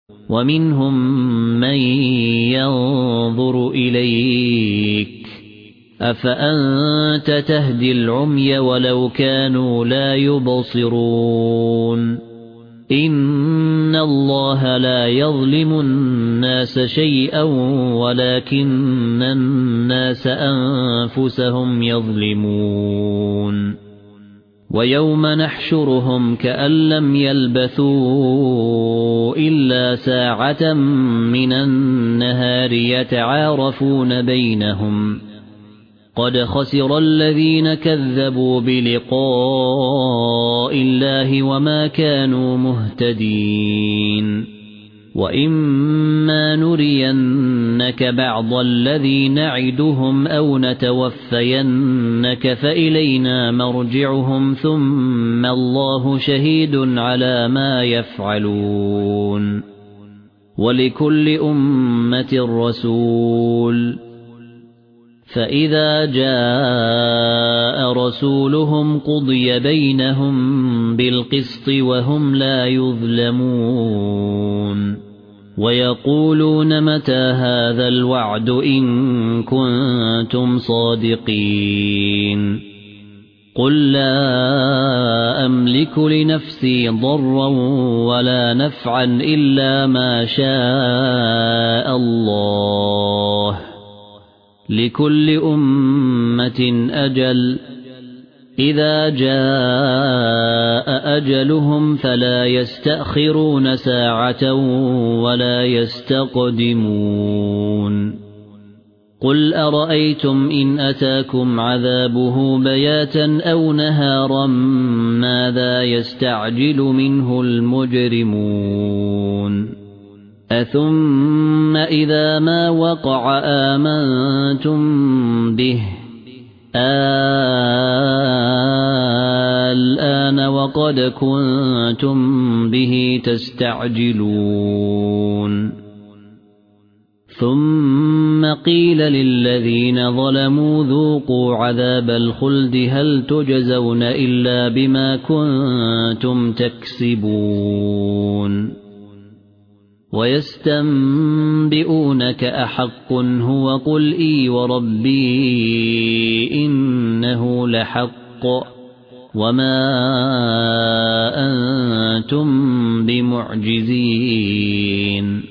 ومنهم من ينظر إليك أفأنت تهدي العمي ولو كانوا لا يبصرون إن الله لا يظلم الناس شيئا ولكن الناس أنفسهم يظلمون ويوم نحشرهم كأن لم يلبثوا إلا ساعة من النهار يتعارفون بينهم قد خسر الذين كذبوا بلقاء الله وما كانوا مهتدين وإما نرينك بعض الذي نعدهم أو نتوفينك فإلينا مرجعهم ثم الله شهيد على ما يفعلون ولكل أمة رسول فإذا جاء رسولهم قضي بينهم بالقسط وهم لا يظلمون ويقولون متى هذا الوعد إن كنتم صادقين قل لا أملك لنفسي ضرا ولا نفعا إلا ما شاء الله لكل أمة أجل إذا جاء أجلهم فلا يستأخرون ساعة ولا يستقدمون قل أرأيتم إن أتاكم عذابه بياتا أو نهارا ماذا يستعجل منه المجرمون أثم إذا ما وقع آمنتم به الآن وقد كنتم به تستعجلون ثم قيل للذين ظلموا ذوقوا عذاب الخلد هل تجزون إلا بما كنتم تكسبون ويستنبئونك أحق هو قل إي وربي إنه لحق وما أنتم بمعجزين